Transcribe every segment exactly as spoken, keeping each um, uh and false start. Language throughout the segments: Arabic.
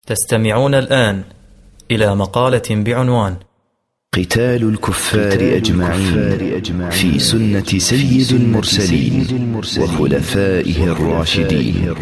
تستمعون الآن إلى مقالة بعنوان قتال الكفار أجمعين في سنة سيد المرسلين وخلفائه الراشدين.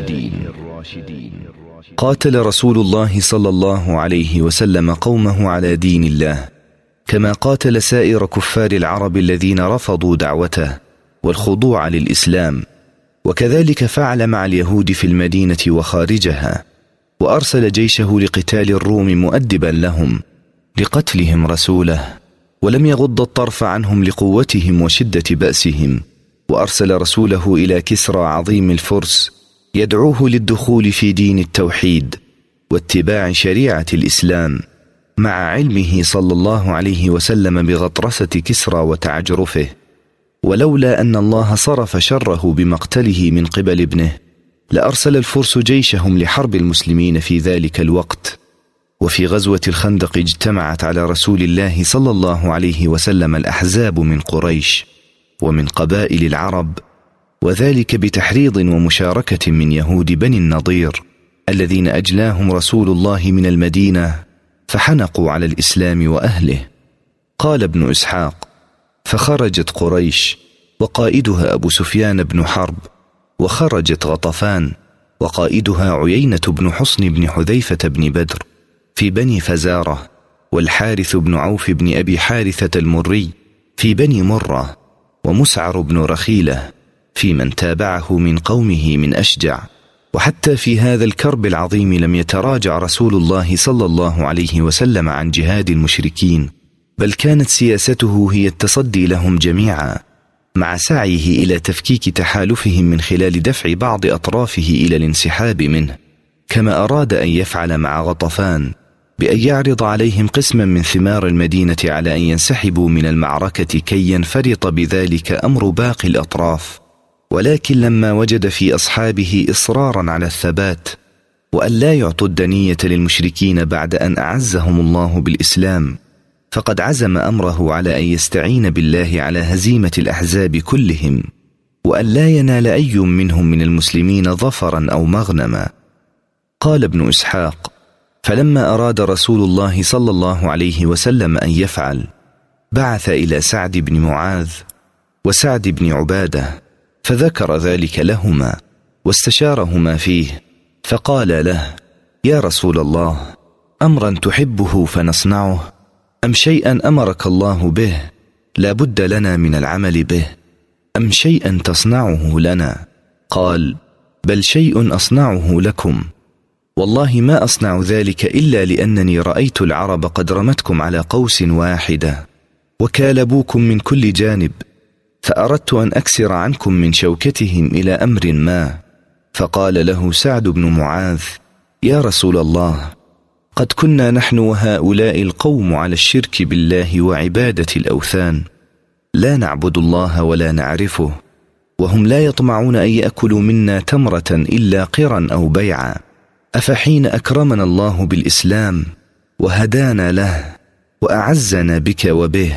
قاتل رسول الله صلى الله عليه وسلم قومه على دين الله، كما قاتل سائر كفار العرب الذين رفضوا دعوته والخضوع للإسلام، وكذلك فعل مع اليهود في المدينة وخارجها، وأرسل جيشه لقتال الروم مؤدبا لهم لقتلهم رسوله، ولم يغض الطرف عنهم لقوتهم وشدة بأسهم. وأرسل رسوله إلى كسرى عظيم الفرس يدعوه للدخول في دين التوحيد واتباع شريعة الإسلام، مع علمه صلى الله عليه وسلم بغطرسة كسرى وتعجرفه، ولولا أن الله صرف شره بمقتله من قبل ابنه لأرسل الفرس جيشهم لحرب المسلمين في ذلك الوقت. وفي غزوة الخندق اجتمعت على رسول الله صلى الله عليه وسلم الأحزاب من قريش ومن قبائل العرب، وذلك بتحريض ومشاركة من يهود بني النضير الذين أجلاهم رسول الله من المدينة فحنقوا على الإسلام وأهله. قال ابن إسحاق: فخرجت قريش وقائدها أبو سفيان بن حرب، وخرجت غطفان وقائدها عيينة بن حصن بن حذيفة بن بدر في بني فزارة، والحارث بن عوف بن أبي حارثة المري في بني مرة، ومسعر بن رخيلة في من تابعه من قومه من أشجع. وحتى في هذا الكرب العظيم لم يتراجع رسول الله صلى الله عليه وسلم عن جهاد المشركين، بل كانت سياسته هي التصدي لهم جميعا، مع سعيه إلى تفكيك تحالفهم من خلال دفع بعض أطرافه إلى الانسحاب منه، كما أراد أن يفعل مع غطفان بأن يعرض عليهم قسما من ثمار المدينة على أن ينسحبوا من المعركة كي ينفرط بذلك أمر باقي الأطراف. ولكن لما وجد في أصحابه إصرارا على الثبات وأن لا يعطوا الدنية للمشركين بعد أن أعزهم الله بالإسلام، فقد عزم أمره على أن يستعين بالله على هزيمة الأحزاب كلهم، وأن لا ينال أي منهم من المسلمين ظفرا أو مغنما. قال ابن إسحاق: فلما أراد رسول الله صلى الله عليه وسلم أن يفعل بعث إلى سعد بن معاذ وسعد بن عبادة فذكر ذلك لهما واستشارهما فيه، فقال له: يا رسول الله، أمرا تحبه فنصنعه، أم شيئا أمرك الله به لا بد لنا من العمل به، أم شيئا تصنعه لنا؟ قال: بل شيء أصنعه لكم، والله ما أصنع ذلك إلا لأنني رأيت العرب قد رمتكم على قوس واحدة وكالبوكم من كل جانب، فأردت أن أكسر عنكم من شوكتهم إلى أمر ما. فقال له سعد بن معاذ: يا رسول الله، قد كنا نحن وهؤلاء القوم على الشرك بالله وعبادة الأوثان، لا نعبد الله ولا نعرفه، وهم لا يطمعون أن يأكلوا منا تمرة إلا قرا أو بيعا، أفحين أكرمنا الله بالإسلام وهدانا له وأعزنا بك وبه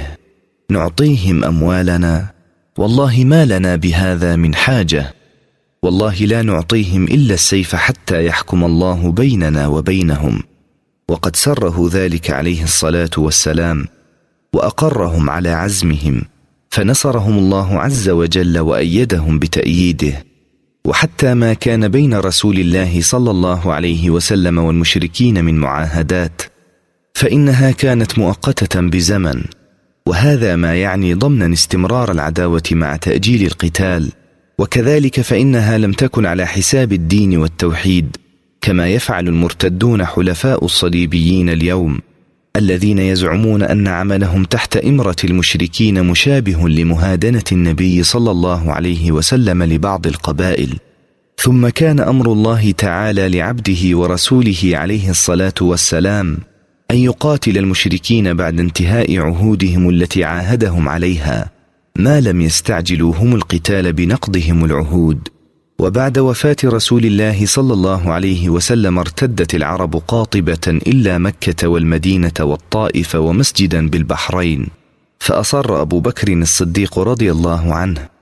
نعطيهم أموالنا؟ والله ما لنا بهذا من حاجة، والله لا نعطيهم إلا السيف حتى يحكم الله بيننا وبينهم. وقد سره ذلك عليه الصلاة والسلام وأقرهم على عزمهم، فنصرهم الله عز وجل وأيدهم بتأييده. وحتى ما كان بين رسول الله صلى الله عليه وسلم والمشركين من معاهدات فإنها كانت مؤقتة بزمن، وهذا ما يعني ضمنا استمرار العداوة مع تأجيل القتال، وكذلك فإنها لم تكن على حساب الدين والتوحيد، كما يفعل المرتدون حلفاء الصليبيين اليوم الذين يزعمون أن عملهم تحت إمرة المشركين مشابه لمهادنة النبي صلى الله عليه وسلم لبعض القبائل. ثم كان أمر الله تعالى لعبده ورسوله عليه الصلاة والسلام أن يقاتل المشركين بعد انتهاء عهودهم التي عاهدهم عليها، ما لم يستعجلوا هم القتال بنقضهم العهود. وبعد وفاة رسول الله صلى الله عليه وسلم ارتدت العرب قاطبة إلا مكة والمدينة والطائف ومسجدا بالبحرين، فأصر أبو بكر الصديق رضي الله عنه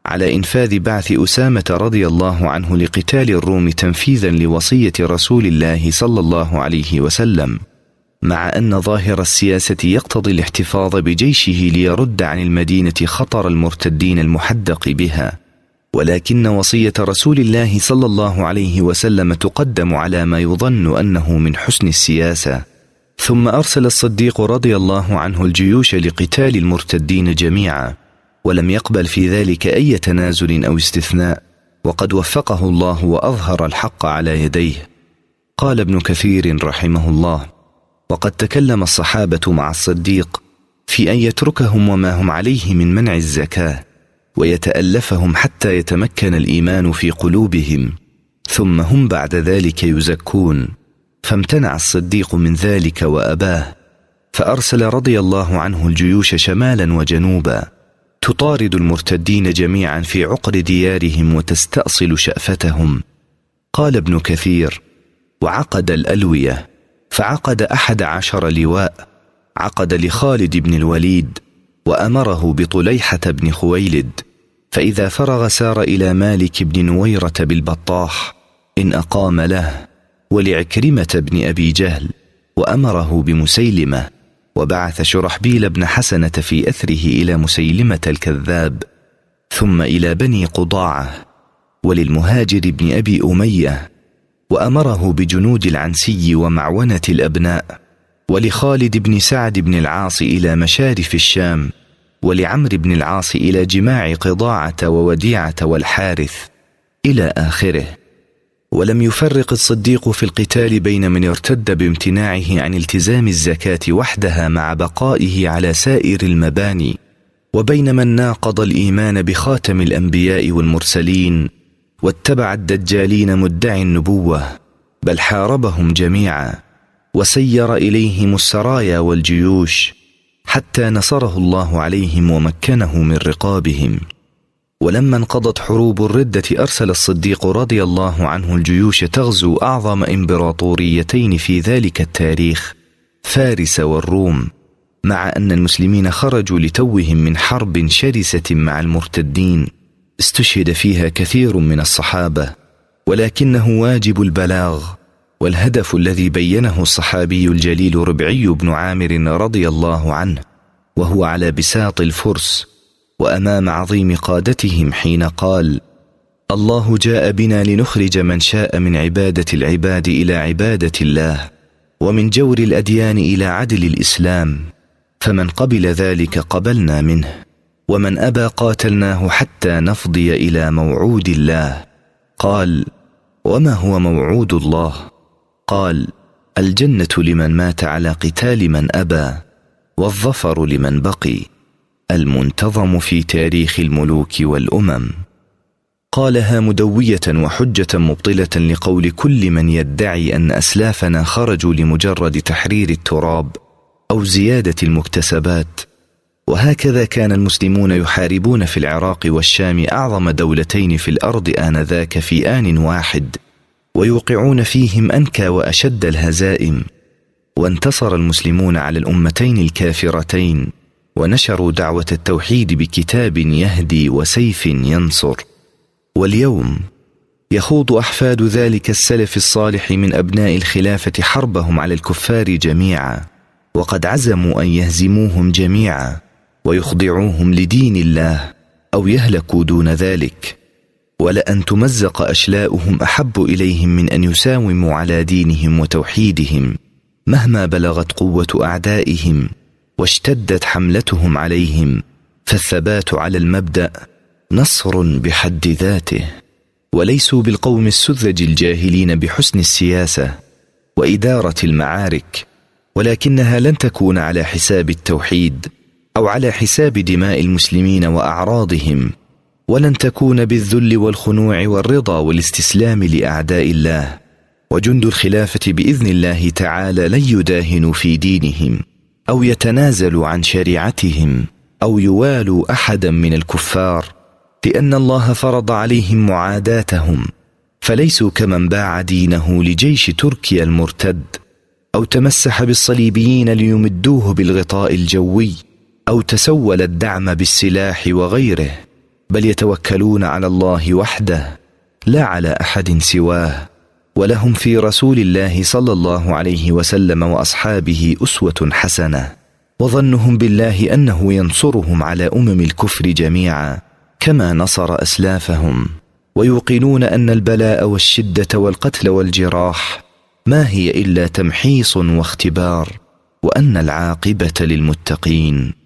على إنفاذ بعث أسامة رضي الله عنه لقتال الروم تنفيذا لوصية رسول الله صلى الله عليه وسلم، مع أن ظاهر السياسة يقتضي الاحتفاظ بجيشه ليرد عن المدينة خطر المرتدين المحدق بها، ولكن وصية رسول الله صلى الله عليه وسلم تقدم على ما يظن أنه من حسن السياسة. ثم أرسل الصديق رضي الله عنه الجيوش لقتال المرتدين جميعا، ولم يقبل في ذلك أي تنازل أو استثناء، وقد وفقه الله وأظهر الحق على يديه. قال ابن كثير رحمه الله: وقد تكلم الصحابة مع الصديق في أن يتركهم وما هم عليه من منع الزكاة، ويتألفهم حتى يتمكن الإيمان في قلوبهم، ثم هم بعد ذلك يزكون، فامتنع الصديق من ذلك وأباه، فأرسل رضي الله عنه الجيوش شمالا وجنوبا تطارد المرتدين جميعا في عقر ديارهم وتستأصل شأفتهم. قال ابن كثير: وعقد الألوية، فعقد أحد عشر لواء، عقد لخالد بن الوليد، وأمره بطليحة بن خويلد، فإذا فرغ سار إلى مالك بن نويرة بالبطاح إن أقام له، ولعكرمة بن أبي جهل، وأمره بمسيلمة، وبعث شرحبيل بن حسنة في أثره إلى مسيلمة الكذاب، ثم إلى بني قضاعة، وللمهاجر بن أبي أمية، وأمره بجنود العنسي ومعونة الأبناء، ولخالد بن سعد بن العاص إلى مشارف الشام، ولعمر بن العاص إلى جماع قضاعة ووديعة والحارث إلى آخره. ولم يفرق الصديق في القتال بين من ارتد بامتناعه عن التزام الزكاة وحدها مع بقائه على سائر المباني، وبين من ناقض الإيمان بخاتم الأنبياء والمرسلين واتبع الدجالين مدعي النبوة، بل حاربهم جميعا وسير إليهم السرايا والجيوش حتى نصره الله عليهم ومكنه من رقابهم. ولما انقضت حروب الردة أرسل الصديق رضي الله عنه الجيوش تغزو أعظم إمبراطوريتين في ذلك التاريخ، فارس والروم، مع أن المسلمين خرجوا لتوهم من حرب شرسة مع المرتدين استشهد فيها كثير من الصحابة، ولكنه واجب البلاغ، والهدف الذي بينه الصحابي الجليل ربعي بن عامر رضي الله عنه وهو على بساط الفرس وأمام عظيم قادتهم حين قال: الله جاء بنا لنخرج من شاء من عبادة العباد إلى عبادة الله، ومن جور الأديان إلى عدل الإسلام، فمن قبل ذلك قبلنا منه، ومن أبى قاتلناه حتى نفضي إلى موعود الله. قال: وما هو موعود الله؟ قال: الجنة لمن مات على قتال من أبى، والظفر لمن بقي، المنتظم في تاريخ الملوك والأمم. قالها مدوية وحجة مبطلة لقول كل من يدعي أن أسلافنا خرجوا لمجرد تحرير التراب أو زيادة المكتسبات. وهكذا كان المسلمون يحاربون في العراق والشام أعظم دولتين في الأرض آنذاك في آن واحد، ويوقعون فيهم أنكى وأشد الهزائم، وانتصر المسلمون على الأمتين الكافرتين، ونشروا دعوة التوحيد بكتاب يهدي وسيف ينصر. واليوم يخوض أحفاد ذلك السلف الصالح من أبناء الخلافة حربهم على الكفار جميعا، وقد عزموا أن يهزموهم جميعا ويخضعوهم لدين الله أو يهلكوا دون ذلك، ولأن تمزق أشلاؤهم أحب إليهم من أن يساوموا على دينهم وتوحيدهم مهما بلغت قوة أعدائهم واشتدت حملتهم عليهم، فالثبات على المبدأ نصر بحد ذاته. وليسوا بالقوم السذج الجاهلين بحسن السياسة وإدارة المعارك، ولكنها لن تكون على حساب التوحيد أو على حساب دماء المسلمين وأعراضهم، ولن تكون بالذل والخنوع والرضا والاستسلام لأعداء الله. وجند الخلافة بإذن الله تعالى لن يداهنوا في دينهم أو يتنازلوا عن شريعتهم أو يوالوا أحدا من الكفار، لأن الله فرض عليهم معاداتهم، فليسوا كمن باع دينه لجيش تركيا المرتد، أو تمسح بالصليبيين ليمدوه بالغطاء الجوي، أو تسول الدعم بالسلاح وغيره، بل يتوكلون على الله وحده لا على أحد سواه، ولهم في رسول الله صلى الله عليه وسلم وأصحابه أسوة حسنة، وظنهم بالله أنه ينصرهم على أمم الكفر جميعا كما نصر أسلافهم، ويوقنون أن البلاء والشدة والقتل والجراح ما هي إلا تمحيص واختبار، وأن العاقبة للمتقين.